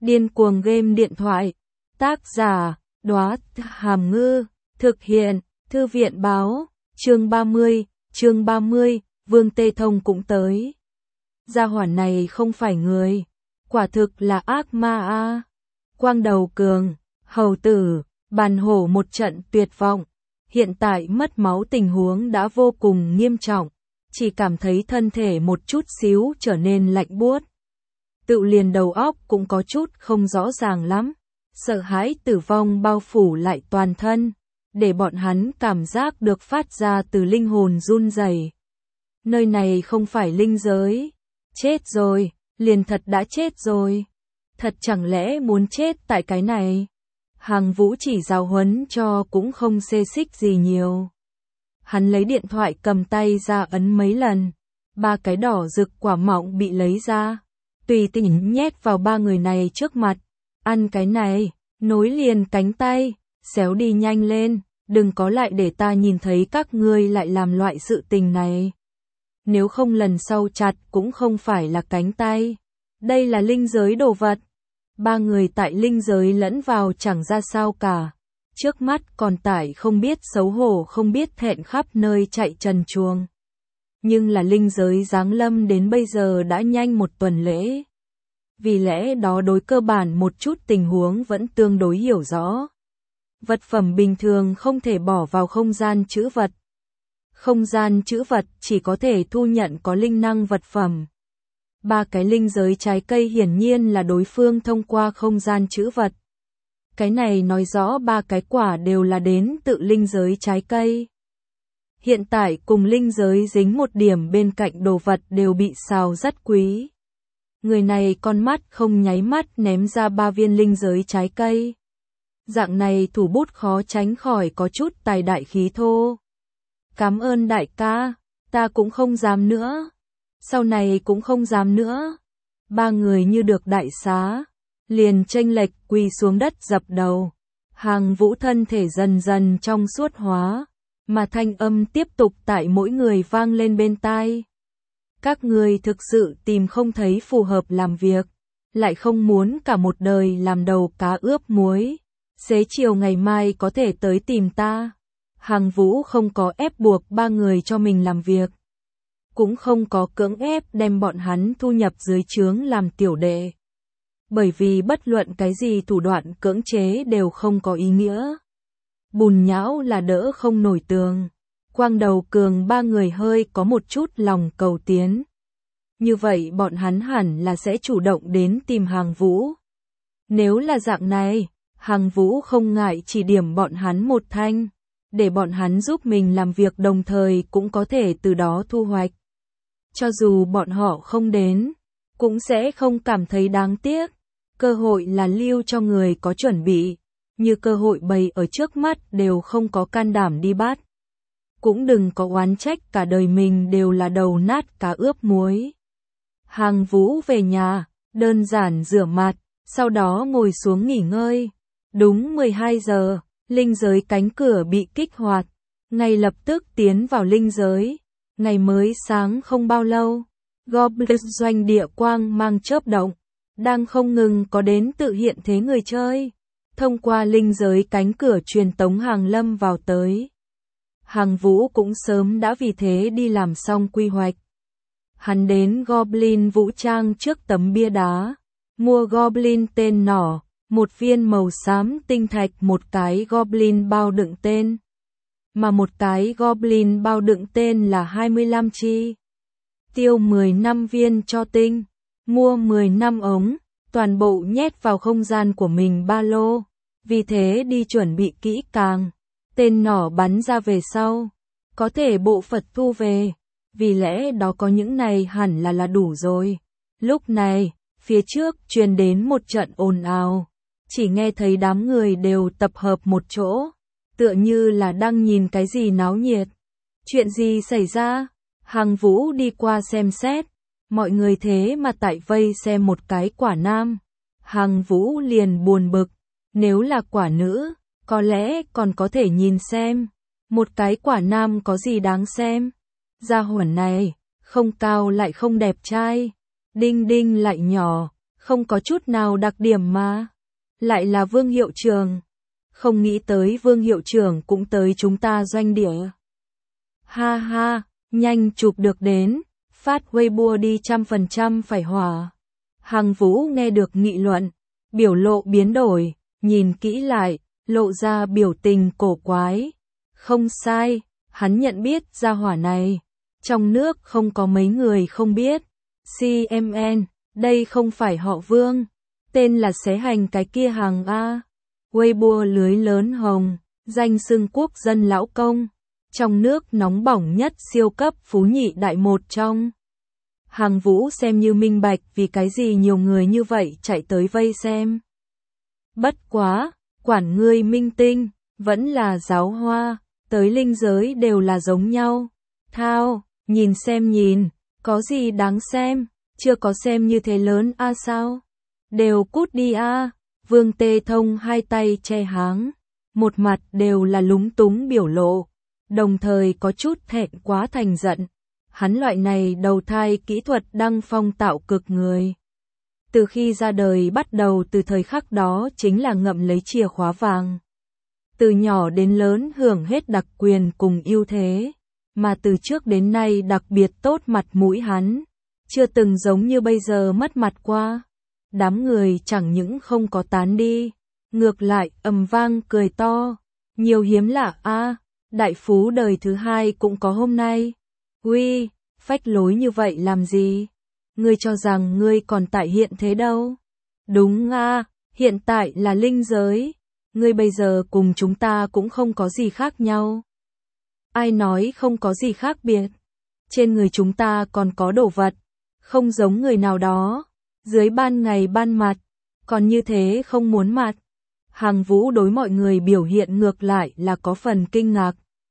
Điên cuồng game điện thoại. Tác giả, Đóa Hàm Ngư. Thực hiện, Thư viện báo. Chương 30, Vương Tê Thông cũng tới. Gia hỏa này không phải người. Quả thực là ác ma a. Quang Đầu Cường, Hầu Tử, Bàn Hổ một trận tuyệt vọng. Hiện tại mất máu tình huống đã vô cùng nghiêm trọng. Chỉ cảm thấy thân thể một chút xíu trở nên lạnh buốt. Tự liền đầu óc cũng có chút không rõ ràng lắm. Sợ hãi tử vong bao phủ lại toàn thân, để bọn hắn cảm giác được phát ra từ linh hồn run rẩy. Nơi này không phải linh giới. Chết rồi, liền thật đã chết rồi. Thật chẳng lẽ muốn chết tại cái này? Hàng Vũ chỉ giáo huấn cho cũng không xê xích gì nhiều. Hắn lấy điện thoại cầm tay ra ấn mấy lần. 3 cái đỏ rực quả mọng bị lấy ra. Tùy tiện nhét vào 3 người này trước mặt. Ăn cái này, nối liền cánh tay, xéo đi nhanh lên, đừng có lại để ta nhìn thấy các ngươi lại làm loại sự tình này. Nếu không lần sau chặt cũng không phải là cánh tay. Đây là linh giới đồ vật. 3 người tại linh giới lẫn vào chẳng ra sao cả. Trước mắt còn tải không biết xấu hổ không biết thẹn khắp nơi chạy trần truồng. Nhưng là linh giới giáng lâm đến bây giờ đã nhanh 1 tuần lễ. Vì lẽ đó đối cơ bản một chút tình huống vẫn tương đối hiểu rõ. Vật phẩm bình thường không thể bỏ vào không gian trữ vật. Không gian trữ vật chỉ có thể thu nhận có linh năng vật phẩm. 3 cái linh giới trái cây hiển nhiên là đối phương thông qua không gian trữ vật. Cái này nói rõ 3 cái quả đều là đến tự linh giới trái cây. Hiện tại cùng linh giới dính một điểm bên cạnh đồ vật đều bị xào rất quý. Người này con mắt không nháy mắt ném ra 3 viên linh giới trái cây. Dạng này thủ bút khó tránh khỏi có chút tài đại khí thô. Cảm ơn đại ca, ta cũng không dám nữa. Sau này cũng không dám nữa. 3 người như được đại xá, liền chênh lệch quỳ xuống đất dập đầu. Hàng Vũ thân thể dần dần trong suốt hóa, mà thanh âm tiếp tục tại mỗi người vang lên bên tai. Các người thực sự tìm không thấy phù hợp làm việc, lại không muốn cả một đời làm đầu cá ướp muối. Xế chiều ngày mai có thể tới tìm ta. Hàng Vũ không có ép buộc 3 người cho mình làm việc. Cũng không có cưỡng ép đem bọn hắn thu nhập dưới trướng làm tiểu đệ. Bởi vì bất luận cái gì thủ đoạn cưỡng chế đều không có ý nghĩa. Bùn nhão là đỡ không nổi tường. Quang Đầu Cường 3 người hơi có một chút lòng cầu tiến. Như vậy bọn hắn hẳn là sẽ chủ động đến tìm Hàng Vũ. Nếu là dạng này, Hàng Vũ không ngại chỉ điểm bọn hắn một thanh, để bọn hắn giúp mình làm việc đồng thời cũng có thể từ đó thu hoạch. Cho dù bọn họ không đến, cũng sẽ không cảm thấy đáng tiếc. Cơ hội là lưu cho người có chuẩn bị, như cơ hội bày ở trước mắt đều không có can đảm đi bắt. Cũng đừng có oán trách cả đời mình đều là đầu nát cá ướp muối. Hàng Vũ về nhà, đơn giản rửa mặt, sau đó ngồi xuống nghỉ ngơi. Đúng 12 giờ, linh giới cánh cửa bị kích hoạt, ngay lập tức tiến vào linh giới. Ngày mới sáng không bao lâu, Goblin doanh địa quang mang chớp động, đang không ngừng có đến tự hiện thế người chơi. Thông qua linh giới cánh cửa truyền tống Hàng Lâm vào tới. Hàng Vũ cũng sớm đã vì thế đi làm xong quy hoạch. Hắn đến Goblin vũ trang trước tấm bia đá, mua Goblin tên nỏ, 1 viên màu xám tinh thạch, 1 cái Goblin bao đựng tên. Mà 1 cái Goblin bao đựng tên là 25 chi. Tiêu 15 viên cho tinh, mua 15 ống, toàn bộ nhét vào không gian của mình ba lô. Vì thế đi chuẩn bị kỹ càng. Tên nỏ bắn ra về sau, có thể bộ phận thu về. Vì lẽ đó có những này hẳn là đủ rồi. Lúc này, phía trước truyền đến một trận ồn ào. Chỉ nghe thấy đám người đều tập hợp một chỗ, tựa như là đang nhìn cái gì náo nhiệt. Chuyện gì xảy ra? Hàng Vũ đi qua xem xét. Mọi người thế mà tại vây xem một cái quả nam. Hàng Vũ liền buồn bực. Nếu là quả nữ, có lẽ còn có thể nhìn xem. Một cái quả nam có gì đáng xem? Gia hỏa này, không cao lại không đẹp trai. Đinh đinh lại nhỏ, Không có chút nào đặc điểm mà. Lại là Vương hiệu trưởng. Không nghĩ tới Vương hiệu trưởng cũng tới chúng ta doanh địa. Ha ha, nhanh chụp được đến, phát Weibo đi 100% phải hỏa. Hằng Vũ nghe được nghị luận, biểu lộ biến đổi, nhìn kỹ lại, lộ ra biểu tình cổ quái. Không sai, hắn nhận biết gia hỏa này. Trong nước không có mấy người không biết. CMN, đây không phải họ Vương. Tên là xé hành cái kia hàng A. Weibo lưới lớn hồng, danh xưng quốc dân lão công. Trong nước nóng bỏng nhất siêu cấp phú nhị đại một trong. Hằng Vũ xem như minh bạch vì cái gì nhiều người như vậy chạy tới vây xem. Bất quá, quản ngươi minh tinh, vẫn là giáo hoa, tới linh giới đều là giống nhau. Thao, nhìn xem nhìn, có gì đáng xem, chưa có xem như thế lớn a sao? Đều cút đi a. Vương Tê Thông hai tay che háng, một mặt đều là lúng túng biểu lộ, đồng thời có chút thẹn quá thành giận. Hắn loại này đầu thai kỹ thuật đăng phong tạo cực người. Từ khi ra đời bắt đầu từ thời khắc đó chính là ngậm lấy chìa khóa vàng. Từ nhỏ đến lớn hưởng hết đặc quyền cùng ưu thế, mà từ trước đến nay đặc biệt tốt mặt mũi hắn, chưa từng giống như bây giờ mất mặt qua. Đám người chẳng những không có tán đi, ngược lại ầm vang cười to, nhiều hiếm lạ a, đại phú đời thứ hai cũng có hôm nay. Uy, phách lối như vậy làm gì? Ngươi cho rằng ngươi còn tại hiện thế đâu? Đúng a, hiện tại là linh giới, ngươi bây giờ cùng chúng ta cũng không có gì khác nhau. Ai nói không có gì khác biệt? Trên người chúng ta còn có đồ vật, không giống người nào đó. Dưới ban ngày ban mặt, còn như thế không muốn mặt. Hằng Vũ đối mọi người biểu hiện ngược lại là có phần kinh ngạc.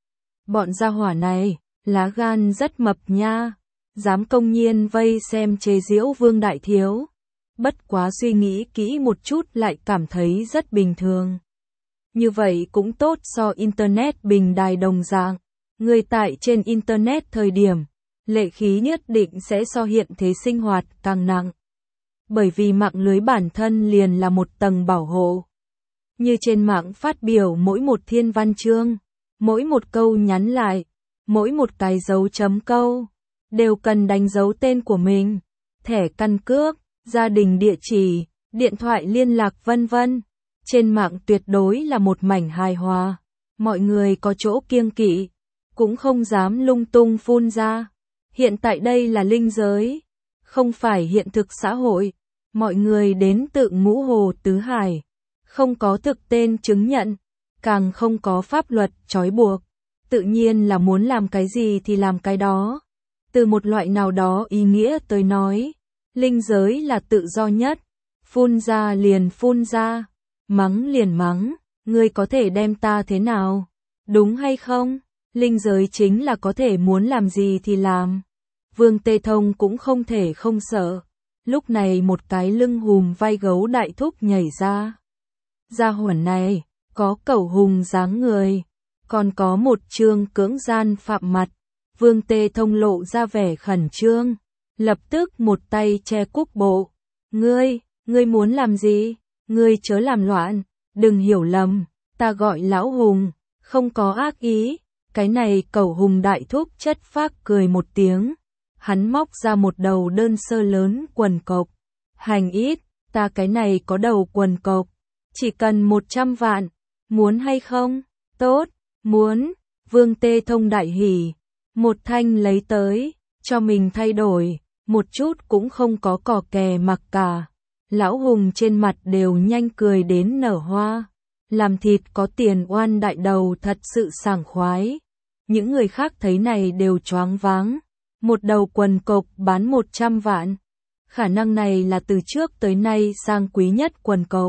Bọn gia hỏa này, lá gan rất mập nha, dám công nhiên vây xem chế giễu Vương đại thiếu. Bất quá suy nghĩ kỹ một chút lại cảm thấy rất bình thường. Như vậy cũng tốt so Internet bình đài đồng dạng. Người tại trên Internet thời điểm, lệ khí nhất định sẽ so hiện thế sinh hoạt càng nặng. Bởi vì mạng lưới bản thân liền là một tầng bảo hộ. Như trên mạng phát biểu mỗi một thiên văn chương, mỗi một câu nhắn lại, mỗi một cái dấu chấm câu, đều cần đánh dấu tên của mình, thẻ căn cước, gia đình địa chỉ, điện thoại liên lạc vân vân. Trên mạng tuyệt đối là một mảnh hài hòa, mọi người có chỗ kiêng kỵ, cũng không dám lung tung phun ra. Hiện tại đây là linh giới, không phải hiện thực xã hội, mọi người đến tự ngũ hồ tứ hải, không có thực tên chứng nhận, càng không có pháp luật trói buộc, tự nhiên là muốn làm cái gì thì làm cái đó. Từ một loại nào đó ý nghĩa tới nói, linh giới là tự do nhất, phun ra liền phun ra, mắng liền mắng, ngươi có thể đem ta thế nào, đúng hay không? Linh giới chính là có thể muốn làm gì thì làm. Vương Tê Thông cũng không thể không sợ. Lúc này một cái lưng hùm vai gấu đại thúc nhảy ra. Gia hỏa này, có cẩu hùng dáng người, còn có một trương cưỡng gian phạm mặt. Vương Tê Thông lộ ra vẻ khẩn trương, lập tức một tay che cúc bộ. Ngươi muốn làm gì? Ngươi chớ làm loạn, đừng hiểu lầm, ta gọi lão hùng, không có ác ý. Cái này cẩu hùng đại thúc chất phác cười một tiếng. Hắn móc ra một đầu đơn sơ lớn quần cộc. Hành ít, ta cái này có đầu quần cộc. Chỉ cần 100 vạn. Muốn hay không? Tốt, muốn. Vương Tê Thông đại hỉ. Một thanh lấy tới, cho mình thay đổi. Một chút cũng không có cò kè mặc cả. Lão hùng trên mặt đều nhanh cười đến nở hoa. Làm thịt có tiền oan đại đầu thật sự sảng khoái. Những người khác thấy này đều choáng váng. Một đầu quần cộc bán 100 vạn. Khả năng này là từ trước tới nay sang quý nhất quần cộc.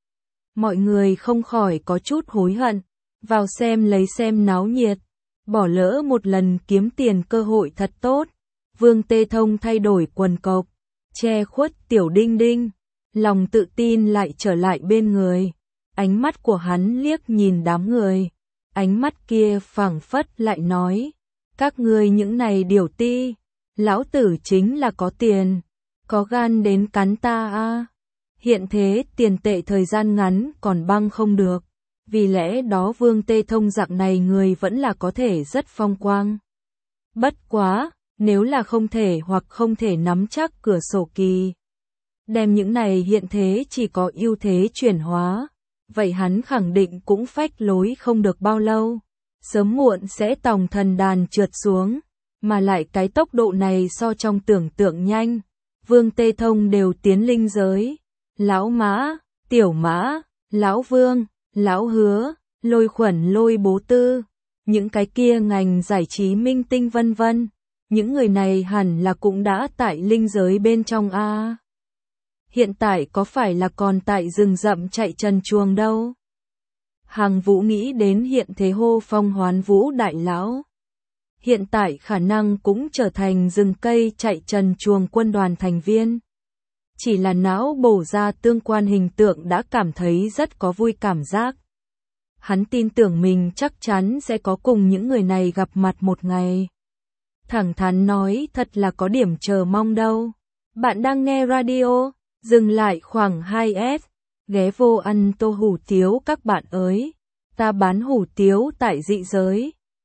Mọi người không khỏi có chút hối hận. Vào xem lấy xem náo nhiệt. Bỏ lỡ một lần kiếm tiền cơ hội thật tốt. Vương Tê Thông thay đổi quần cộc. Che khuất tiểu đinh đinh. Lòng tự tin lại trở lại bên người. Ánh mắt của hắn liếc nhìn đám người. Ánh mắt kia phảng phất lại nói. Các ngươi những này điều ti. Lão tử chính là có tiền. Có gan đến cắn ta a. Hiện thế tiền tệ thời gian ngắn còn băng không được. Vì lẽ đó Vương Tê Thông dạng này người vẫn là có thể rất phong quang. Bất quá, nếu là không thể hoặc không thể nắm chắc cửa sổ kỳ. Đem những này hiện thế chỉ có ưu thế chuyển hóa. Vậy hắn khẳng định cũng phách lối không được bao lâu. Sớm muộn sẽ tòng thần đàn trượt xuống. Mà lại cái tốc độ này so trong tưởng tượng nhanh. Vương Tê Thông đều tiến linh giới. Lão Mã, Tiểu Mã, Lão Vương, Lão Hứa, Lôi Khuẩn Lôi Bố Tư. Những cái kia ngành giải trí minh tinh vân vân. Những người này hẳn là cũng đã tại linh giới bên trong a. Hiện tại có phải là còn tại rừng rậm chạy trần truồng đâu? Hàng Vũ nghĩ đến hiện thế hô phong hoán vũ đại lão. Hiện tại khả năng cũng trở thành rừng cây chạy trần truồng quân đoàn thành viên. Chỉ là não bổ ra tương quan hình tượng đã cảm thấy rất có vui cảm giác. Hắn tin tưởng mình chắc chắn sẽ có cùng những người này gặp mặt một ngày. Thẳng thắn nói thật là có điểm chờ mong đâu. Bạn đang nghe radio, dừng lại khoảng 2S, ghé vô ăn tô hủ tiếu các bạn ơi. Ta bán hủ tiếu tại dị giới.